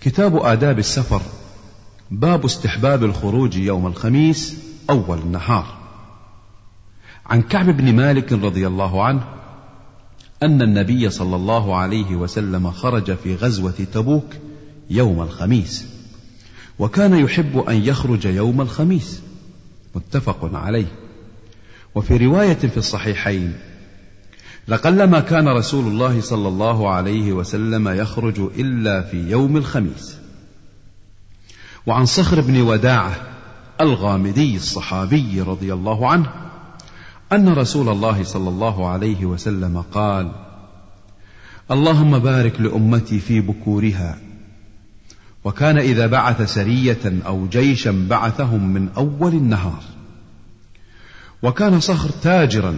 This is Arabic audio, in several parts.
كتاب آداب السفر. باب استحباب الخروج يوم الخميس أول النهار. عن كعب بن مالك رضي الله عنه أن النبي صلى الله عليه وسلم خرج في غزوة تبوك يوم الخميس، وكان يحب أن يخرج يوم الخميس، متفق عليه. وفي رواية في الصحيحين: لقلما كان رسول الله صلى الله عليه وسلم يخرج إلا في يوم الخميس. وعن صخر بن وداعة الغامدي الصحابي رضي الله عنه أن رسول الله صلى الله عليه وسلم قال: اللهم بارك لأمتي في بكورها. وكان إذا بعث سرية أو جيشا بعثهم من أول النهار. وكان صخر تاجرا،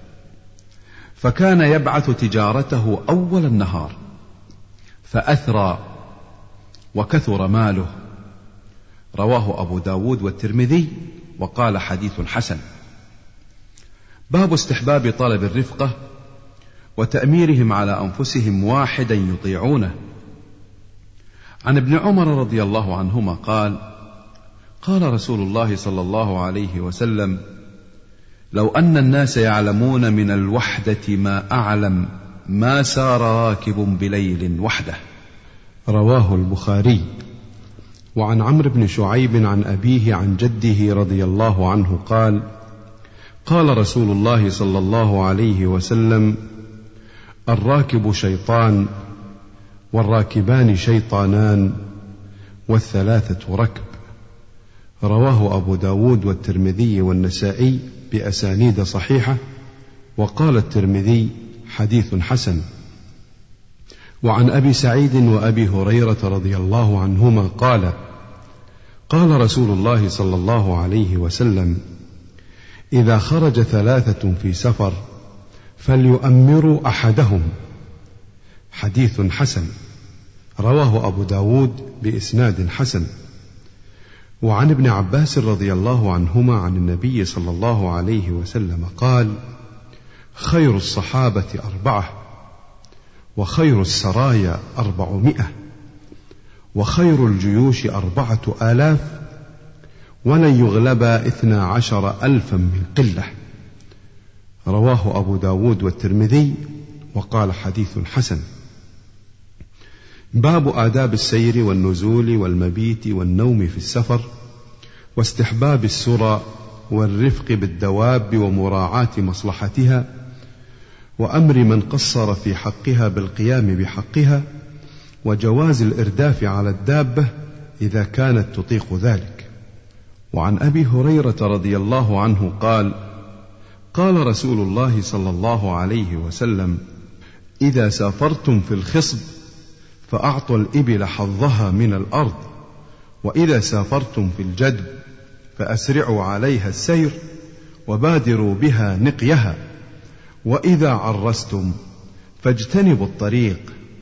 فكان يبعث تجارته أول النهار، فأثرى وكثر ماله. رواه أبو داود والترمذي وقال حديث حسن. باب استحباب طلب الرفقة وتأميرهم على أنفسهم واحدا يطيعونه. عن ابن عمر رضي الله عنهما قال: قال رسول الله صلى الله عليه وسلم: لو أن الناس يعلمون من الوحدة ما أعلم ما سار راكب بليل وحده. رواه البخاري. وعن عمرو بن شعيب عن أبيه عن جده رضي الله عنه قال: قال رسول الله صلى الله عليه وسلم: الراكب شيطان، والراكبان شيطانان، والثلاثة ركب. رواه أبو داود والترمذي والنسائي بأسانيد صحيحة، وقال الترمذي حديث حسن. وعن أبي سعيد وأبي هريرة رضي الله عنهما قال: قال رسول الله صلى الله عليه وسلم: إذا خرج ثلاثة في سفر فليؤمروا أحدهم. حديث حسن. رواه أبو داود بإسناد حسن. وعن ابن عباس رضي الله عنهما عن النبي صلى الله عليه وسلم قال: خير الصحابة 4، وخير السرايا 400، وخير الجيوش 4000، ولن يغلب 12,000 من قلة. رواه أبو داود والترمذي وقال حديث حسن. باب آداب السير والنزول والمبيت والنوم في السفر، واستحباب السرى والرفق بالدواب ومراعاة مصلحتها، وأمر من قصر في حقها بالقيام بحقها، وجواز الإرداف على الدابة إذا كانت تطيق ذلك. وعن أبي هريرة رضي الله عنه قال: قال رسول الله صلى الله عليه وسلم: إذا سافرتم في الخصب فأعطوا الإبل حظها من الأرض، وإذا سافرتم في الجدب فأسرعوا عليها السير وبادروا بها نقيها، وإذا عرستم فاجتنبوا الطريق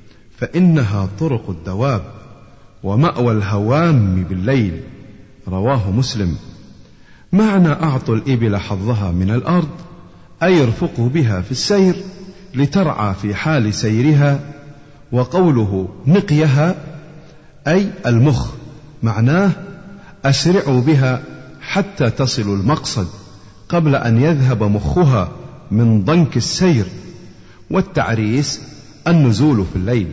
فإنها طرق الدواب ومأوى الهوام بالليل. رواه مسلم. معنى أعطوا الإبل حظها من الأرض أي ارفقوا بها في السير لترعى في حال سيرها، وقوله نقيها أي المخ، معناه أسرعوا بها حتى تصلوا المقصد قبل أن يذهب مخها من ضنك السير. والتعريس النزول في الليل.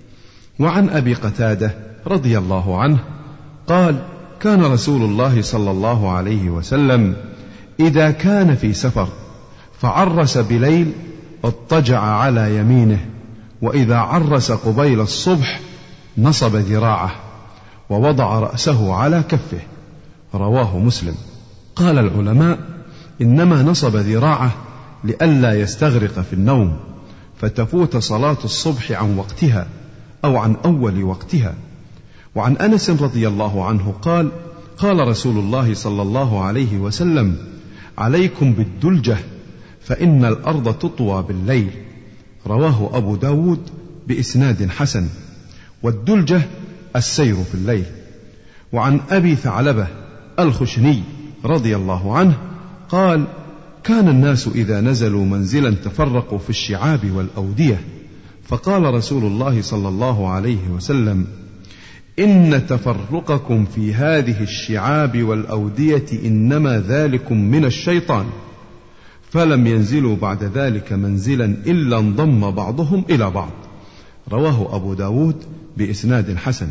وعن أبي قتادة رضي الله عنه قال: كان رسول الله صلى الله عليه وسلم إذا كان في سفر فعرس بليل اضطجع على يمينه، وإذا عرس قبيل الصبح نصب ذراعه ووضع رأسه على كفه. رواه مسلم. قال العلماء: إنما نصب ذراعه لئلا يستغرق في النوم فتفوت صلاة الصبح عن وقتها أو عن أول وقتها. وعن أنس رضي الله عنه قال: قال رسول الله صلى الله عليه وسلم: عليكم بالدلجة فإن الأرض تطوى بالليل. رواه أبو داود بإسناد حسن. والدلجة السير في الليل. وعن أبي ثعلبة الخشني رضي الله عنه قال: كان الناس إذا نزلوا منزلا تفرقوا في الشعاب والأودية، فقال رسول الله صلى الله عليه وسلم: إن تفرقكم في هذه الشعاب والأودية إنما ذلكم من الشيطان. فلم ينزلوا بعد ذلك منزلا إلا انضم بعضهم إلى بعض. رواه أبو داود بإسناد حسن.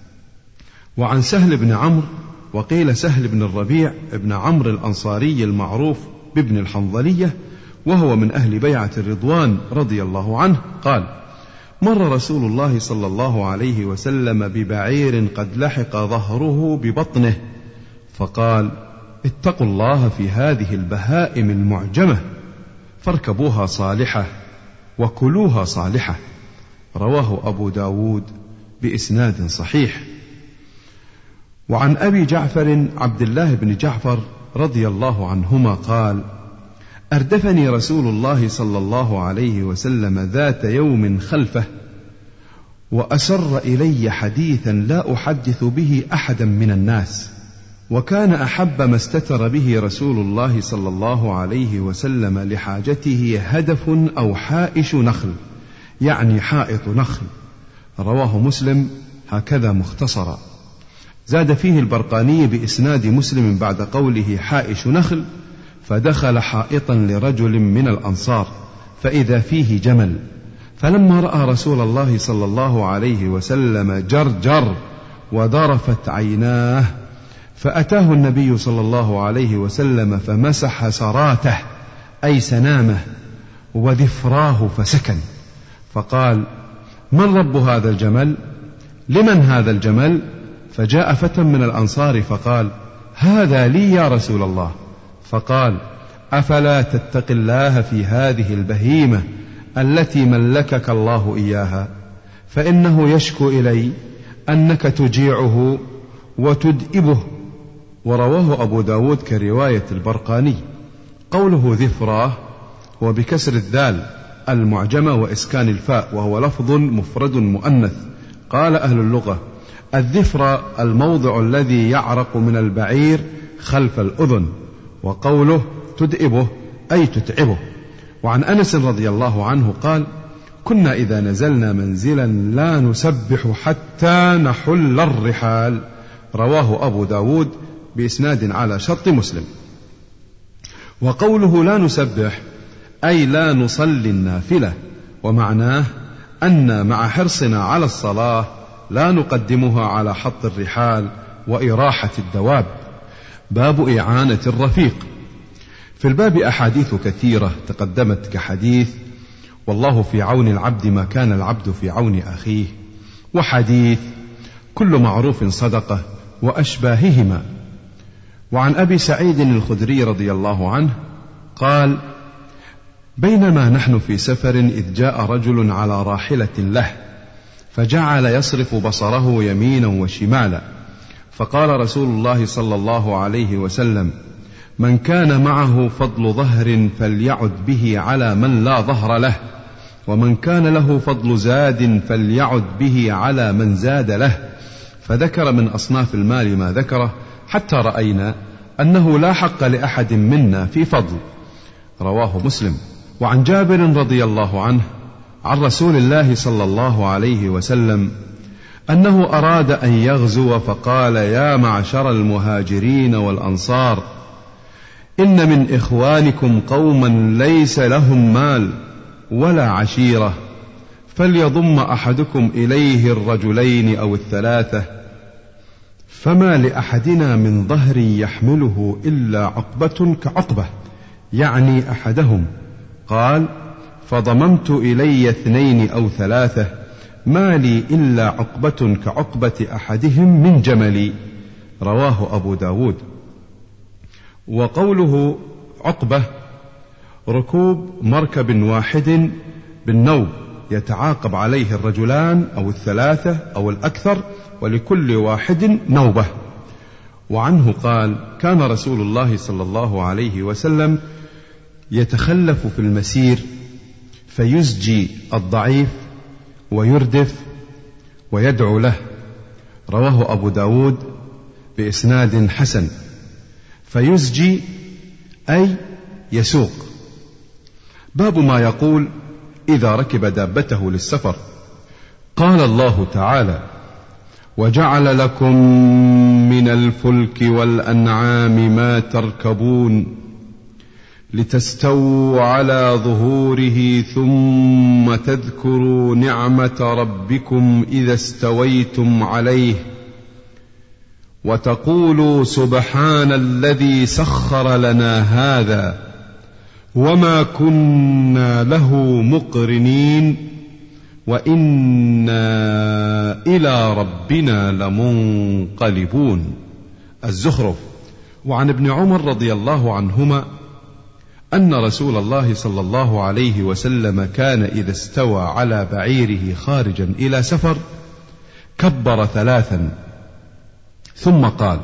وعن سهل بن عمرو، وقيل سهل بن الربيع بن عمرو الأنصاري المعروف بابن الحنظلية، وهو من أهل بيعة الرضوان رضي الله عنه، قال: مر رسول الله صلى الله عليه وسلم ببعير قد لحق ظهره ببطنه، فقال: اتقوا الله في هذه البهائم المعجمة، فاركبوها صالحة وكلوها صالحة. رواه أبو داود بإسناد صحيح. وعن أبي جعفر عبد الله بن جعفر رضي الله عنهما قال: أردفني رسول الله صلى الله عليه وسلم ذات يوم خلفه، وأسر إلي حديثا لا أحدث به أحدا من الناس، وكان أحب ما استتر به رسول الله صلى الله عليه وسلم لحاجته هدف أو حائش نخل، يعني حائط نخل. رواه مسلم هكذا مختصرا. زاد فيه البرقاني بإسناد مسلم بعد قوله حائش نخل: فدخل حائطا لرجل من الأنصار فإذا فيه جمل، فلما رأى رسول الله صلى الله عليه وسلم جرجر وذرفت عيناه، فأتاه النبي صلى الله عليه وسلم فمسح سراته أي سنامه وذفراه فسكن، فقال: من رب هذا الجمل؟ لمن هذا الجمل؟ فجاء فتى من الأنصار فقال: هذا لي يا رسول الله. فقال: أفلا تتق الله في هذه البهيمة التي ملكك الله إياها، فإنه يشكو إلي أنك تجيعه وتدئبه. ورواه أبو داود كرواية البرقاني. قوله ذفراه هو بكسر الذال المعجمة وإسكان الفاء، وهو لفظ مفرد مؤنث. قال أهل اللغة: الذفر الموضع الذي يعرق من البعير خلف الأذن. وقوله تدئبه أي تتعبه. وعن أنس رضي الله عنه قال: كنا إذا نزلنا منزلا لا نسبح حتى نحل الرحال. رواه أبو داود بإسناد على شرط مسلم. وقوله لا نسبح أي لا نصلي النافلة، ومعناه أن مع حرصنا على الصلاة لا نقدمها على حط الرحال وإراحة الدواب. باب إعانة الرفيق. في الباب أحاديث كثيرة تقدمت كحديث: والله في عون العبد ما كان العبد في عون أخيه، وحديث: كل معروف صدقة، وأشباههما. وعن أبي سعيد الخدري رضي الله عنه قال: بينما نحن في سفر إذ جاء رجل على راحلة له، فجعل يصرف بصره يمينا وشمالا، فقال رسول الله صلى الله عليه وسلم: من كان معه فضل ظهر فليعد به على من لا ظهر له، ومن كان له فضل زاد فليعد به على من زاد له. فذكر من أصناف المال ما ذكره، حتى رأينا أنه لا حق لأحد منا في فضل. رواه مسلم. وعن جابر رضي الله عنه عن رسول الله صلى الله عليه وسلم أنه أراد أن يغزو، فقال: يا معشر المهاجرين والأنصار، إن من إخوانكم قوما ليس لهم مال ولا عشيرة، فليضم أحدكم إليه الرجلين أو الثلاثة، فما لأحدنا من ظهر يحمله إلا عقبة كعقبة، يعني أحدهم. قال: فضممت إلي 2 أو 3، ما لي إلا عقبة كعقبة أحدهم من جملي. رواه أبو داود. وقوله عقبة ركوب مركب واحد بالنوب يتعاقب عليه الرجلان أو 3 أو الأكثر، ولكل واحد نوبة. وعنه قال: كان رسول الله صلى الله عليه وسلم يتخلف في المسير فيزجي الضعيف ويردف ويدعو له. رواه أبو داود بإسناد حسن. فيزجي أي يسوق. باب ما يقول إذا ركب دابته للسفر. قال الله تعالى: وجعل لكم من الفلك والأنعام ما تركبون لتستووا على ظهوره ثم تذكروا نعمة ربكم إذا استويتم عليه وتقولوا سبحان الذي سخر لنا هذا وما كنا له مقرنين وإنا إلى ربنا لمنقلبون. الزخرف. وعن ابن عمر رضي الله عنهما أن رسول الله صلى الله عليه وسلم كان إذا استوى على بعيره خارجا إلى سفر كبر 3 ثم قال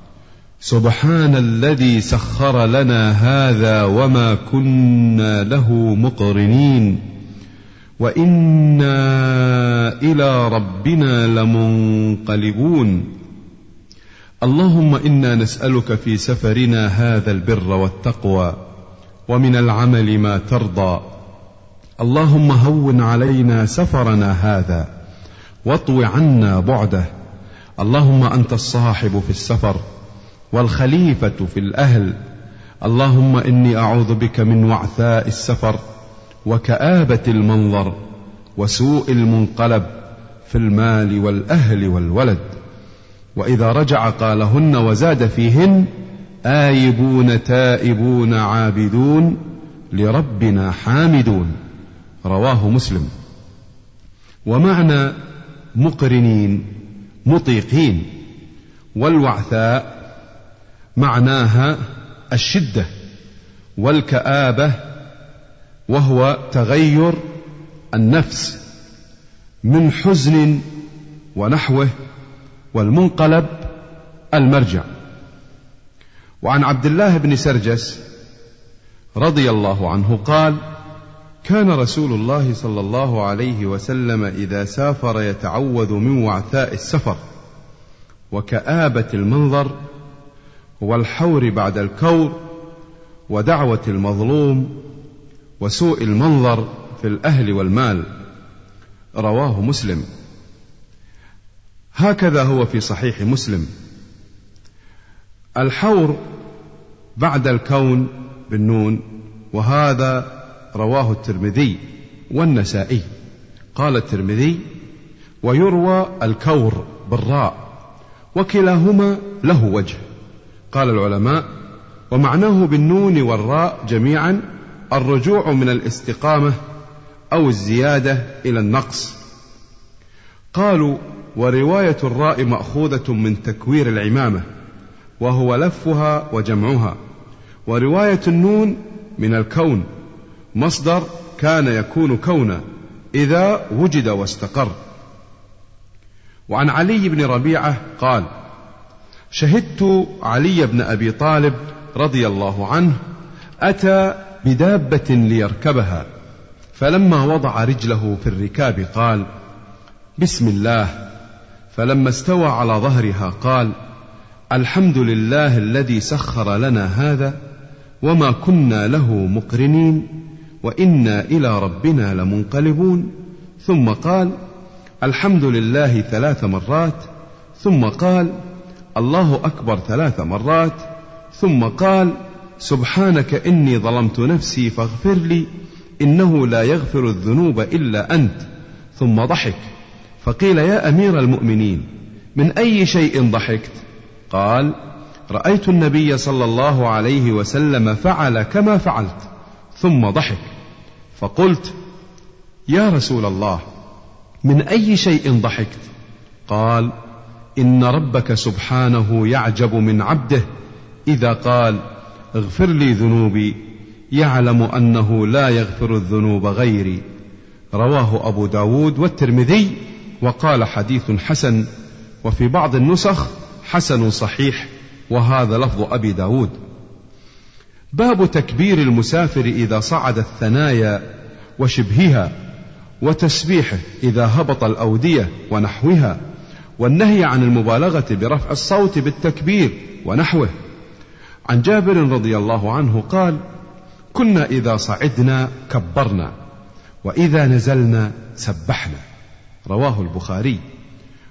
سبحان الذي سخر لنا هذا وما كنا له مقرنين وإنا إلى ربنا لمنقلبون. اللهم إنا نسألك في سفرنا هذا البر والتقوى ومن العمل ما ترضى. اللهم هون علينا سفرنا هذا واطو عنا بعده. اللهم أنت الصاحب في السفر والخليفة في الأهل. اللهم إني أعوذ بك من وعثاء السفر وكآبة المنظر وسوء المنقلب في المال والأهل والولد. وإذا رجع قالهن وزاد فيهن آيبون تائبون عابدون لربنا حامدون. رواه مسلم. ومعنى مقرنين مطيقين. والوعثاء معناها الشدة والكآبة وهو تغير النفس من حزن ونحوه. والمنقلب المرجع. وعن عبد الله بن سرجس رضي الله عنه قال كان رسول الله صلى الله عليه وسلم إذا سافر يتعوذ من وعثاء السفر وكآبة المنظر والحور بعد الكور ودعوة المظلوم وسوء المنظر في الأهل والمال. رواه مسلم. هكذا هو في صحيح مسلم. الحور بعد الكون بالنون، وهذا رواه الترمذي والنسائي. قال الترمذي ويروى الكور بالراء وكلاهما له وجه. قال العلماء ومعناه بالنون والراء جميعا الرجوع من الاستقامة أو الزيادة إلى النقص. قالوا ورواية الراء مأخوذة من تكوير العمامة وهو لفها وجمعها. ورواية النون من الكون مصدر كان يكون كونا إذا وجد واستقر. وعن علي بن ربيعة قال شهدت علي بن أبي طالب رضي الله عنه أتى بدابة ليركبها، فلما وضع رجله في الركاب قال بسم الله، فلما استوى على ظهرها قال الحمد لله الذي سخر لنا هذا وما كنا له مقرنين وإنا إلى ربنا لمنقلبون. ثم قال الحمد لله 3 مرات، ثم قال الله أكبر 3 مرات، ثم قال سبحانك إني ظلمت نفسي فاغفر لي إنه لا يغفر الذنوب إلا أنت. ثم ضحك، فقيل يا أمير المؤمنين من أي شيء ضحكت؟ قال رأيت النبي صلى الله عليه وسلم فعل كما فعلت. ثم ضحك، فقلت يا رسول الله من أي شيء ضحكت؟ قال إن ربك سبحانه يعجب من عبده إذا قال اغفر لي ذنوبي يعلم أنه لا يغفر الذنوب غيري. رواه أبو داود والترمذي وقال حديث حسن، وفي بعض النسخ حسن صحيح، وهذا لفظ أبي داود. باب تكبير المسافر إذا صعد الثنايا وشبهها، وتسبيحه إذا هبط الأودية ونحوها، والنهي عن المبالغة برفع الصوت بالتكبير ونحوه. عن جابر رضي الله عنه قال كنا إذا صعدنا كبرنا وإذا نزلنا سبحنا. رواه البخاري.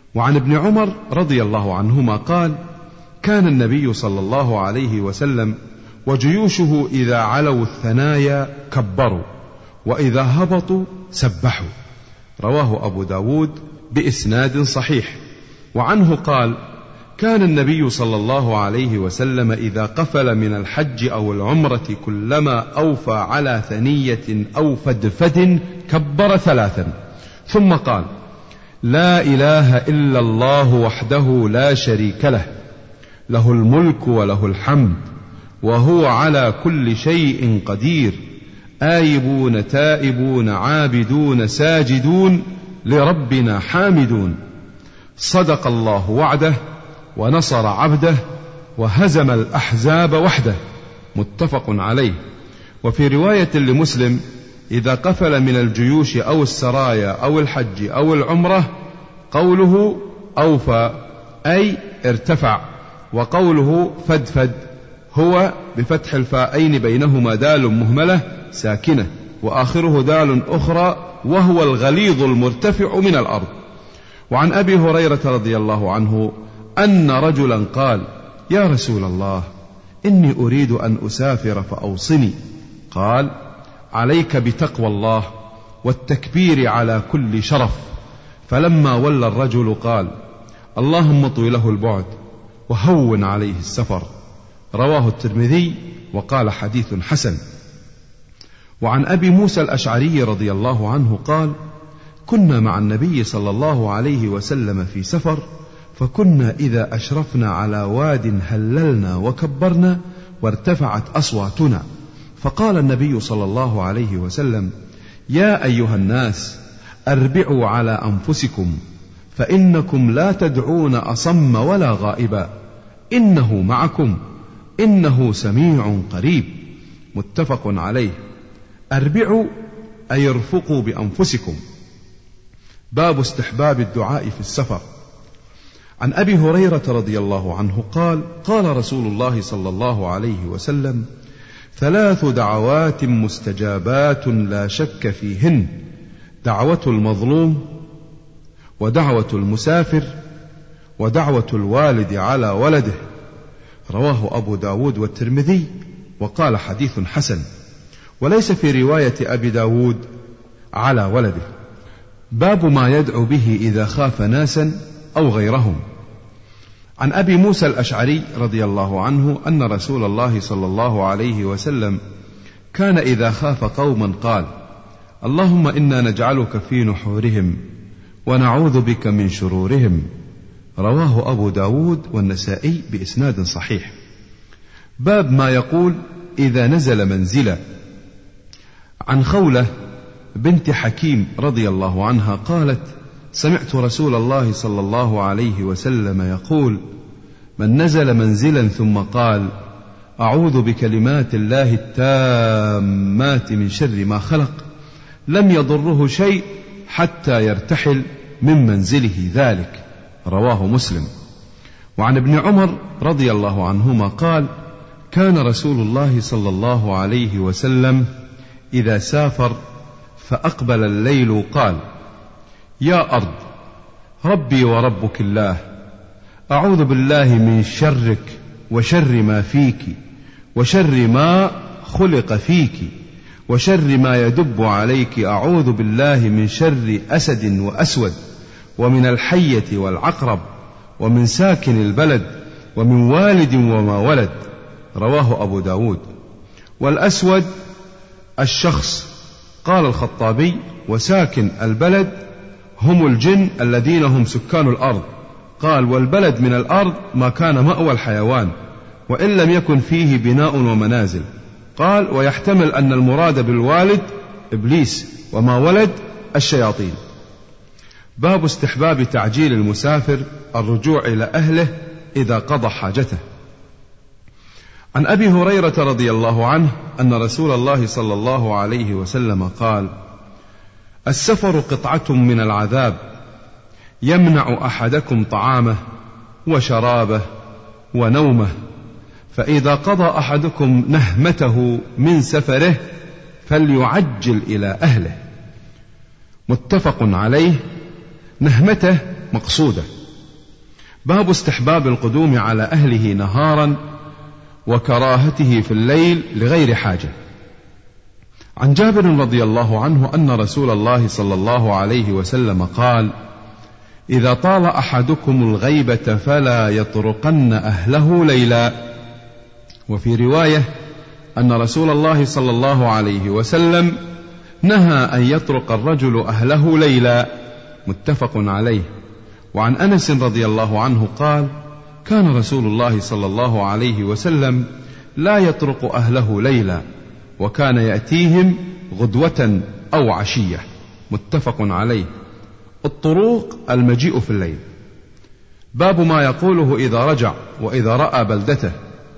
وعن ابن عمر رضي الله عنهما قال: كان النبي صلى الله عليه وسلم وجيوشه إذا علوا الثنايا كبروا، وإذا هبطوا سبحوا. رواه أبو داود بإسناد صحيح. وعنه قال: كان النبي صلى الله عليه وسلم إذا قفل من الحج أو العمرة كلما أوفى على ثنية أو فدفد كبر 3، ثم قال: لا إله إلا الله وحده لا شريك له، له الملك وله الحمد وهو على كل شيء قدير، آيبون تائبون عابدون ساجدون لربنا حامدون، صدق الله وعده ونصر عبده وهزم الأحزاب وحده. متفق عليه. وفي رواية لمسلم: إذا قفل من الجيوش أو السرايا أو الحج أو العمرة، قوله أوفى أي ارتفع، وقوله فدفد هو بفتح الفاءين بينهما دال مهملة ساكنة وآخره دال أخرى، وهو الغليظ المرتفع من الأرض. وعن أبي هريرة رضي الله عنه أن رجلا قال: يا رسول الله، إني أريد أن أسافر فأوصني. قال: عليك بتقوى الله والتكبير على كل شرف. فلما ولى الرجل قال: اللهم اطوي له البعد وهون عليه السفر. رواه الترمذي وقال: حديث حسن. وعن أبي موسى الأشعري رضي الله عنه قال: كنا مع النبي صلى الله عليه وسلم في سفر، فكنا إذا أشرفنا على واد هللنا وكبرنا وارتفعت أصواتنا، فقال النبي صلى الله عليه وسلم: يا أيها الناس، أربعوا على أنفسكم، فإنكم لا تدعون أصم ولا غائبا، إنه معكم، إنه سميع قريب. متفق عليه. أربعوا أي ارفقوا بأنفسكم. باب استحباب الدعاء في السفر. عن أبي هريرة رضي الله عنه قال: قال رسول الله صلى الله عليه وسلم: 3 دعوات مستجابات لا شك فيهن: دعوة المظلوم، ودعوة المسافر، ودعوة الوالد على ولده. رواه أبو داود والترمذي وقال: حديث حسن. وليس في رواية أبي داود على ولده. باب ما يدعو به إذا خاف ناسا أو غيرهم. عن أبي موسى الأشعري رضي الله عنه أن رسول الله صلى الله عليه وسلم كان إذا خاف قوما قال: اللهم إنا نجعلك في نحورهم ونعوذ بك من شرورهم. رواه أبو داود والنسائي بإسناد صحيح. باب ما يقول إذا نزل منزلا. عن خولة بنت حكيم رضي الله عنها قالت: سمعت رسول الله صلى الله عليه وسلم يقول: من نزل منزلا ثم قال: أعوذ بكلمات الله التامات من شر ما خلق، لم يضره شيء حتى يرتحل من منزله ذلك. رواه مسلم. وعن ابن عمر رضي الله عنهما قال: كان رسول الله صلى الله عليه وسلم إذا سافر فأقبل الليل قال: يا أرض ربي وربك الله، أعوذ بالله من شرك وشر ما فيك وشر ما خلق فيك وشر ما يدب عليك، أعوذ بالله من شر أسد وأسود ومن الحية والعقرب ومن ساكن البلد ومن والد وما ولد. رواه أبو داود. والأسود الشخص. قال الخطابي: وساكن البلد هم الجن الذين هم سكان الأرض. قال: والبلد من الأرض ما كان مأوى الحيوان وإن لم يكن فيه بناء ومنازل. قال: ويحتمل أن المراد بالوالد إبليس وما ولد الشياطين. باب استحباب تعجيل المسافر الرجوع إلى أهله إذا قضى حاجته. عن أبي هريرة رضي الله عنه أن رسول الله صلى الله عليه وسلم قال: السفر قطعة من العذاب، يمنع أحدكم طعامه وشرابه ونومه، فإذا قضى أحدكم نهمته من سفره فليعجل إلى أهله. متفق عليه. نهمته مقصودة باب استحباب القدوم على أهله نهارا وكراهته في الليل لغير حاجة. عن جابر رضي الله عنه أن رسول الله صلى الله عليه وسلم قال: إذا طال أحدكم الغيبة فلا يطرقن أهله ليلا. وفي رواية أن رسول الله صلى الله عليه وسلم نهى أن يطرق الرجل أهله ليلا، متفق عليه. وعن أنس رضي الله عنه قال: كان رسول الله صلى الله عليه وسلم لا يطرق أهله ليلا، وكان يأتيهم غدوة أو عشية، متفق عليه. الطروق المجيء في الليل. باب ما يقوله إذا رجع وإذا رأى بلدته.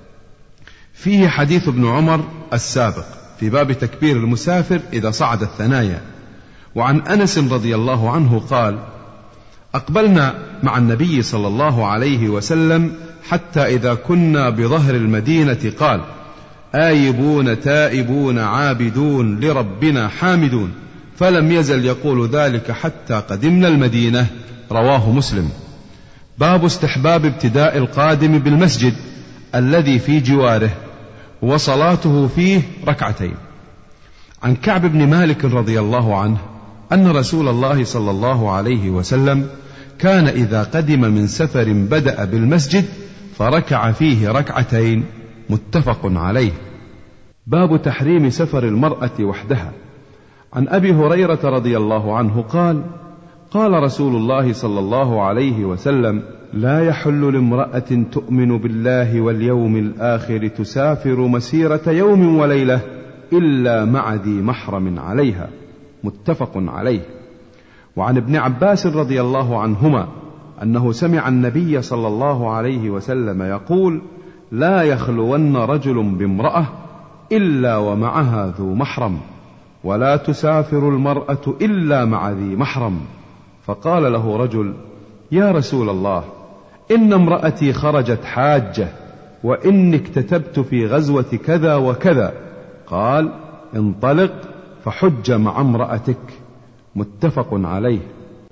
فيه حديث ابن عمر السابق في باب تكبير المسافر إذا صعد الثنايا. وعن أنس رضي الله عنه قال: أقبلنا مع النبي صلى الله عليه وسلم حتى إذا كنا بظهر المدينة قال: آيبون تائبون عابدون لربنا حامدون، فلم يزل يقول ذلك حتى قدمنا المدينة. رواه مسلم. باب استحباب ابتداء القادم بالمسجد الذي في جواره وصلاته فيه ركعتين. عن كعب بن مالك رضي الله عنه أن رسول الله صلى الله عليه وسلم كان إذا قدم من سفر بدأ بالمسجد فركع فيه ركعتين، متفق عليه. باب تحريم سفر المرأة وحدها. عن أبي هريرة رضي الله عنه قال: قال رسول الله صلى الله عليه وسلم: لا يحل لامرأة تؤمن بالله واليوم الآخر تسافر مسيرة يوم وليلة إلا مع ذي محرم عليها، متفق عليه. وعن ابن عباس رضي الله عنهما أنه سمع النبي صلى الله عليه وسلم يقول: لا يخلون رجل بامرأة إلا ومعها ذو محرم، ولا تسافر المرأة إلا مع ذي محرم. فقال له رجل: يا رسول الله، إن امرأتي خرجت حاجة، وإني اكتتبت في غزوة كذا وكذا. قال: انطلق فحج مع امرأتك، متفق عليه.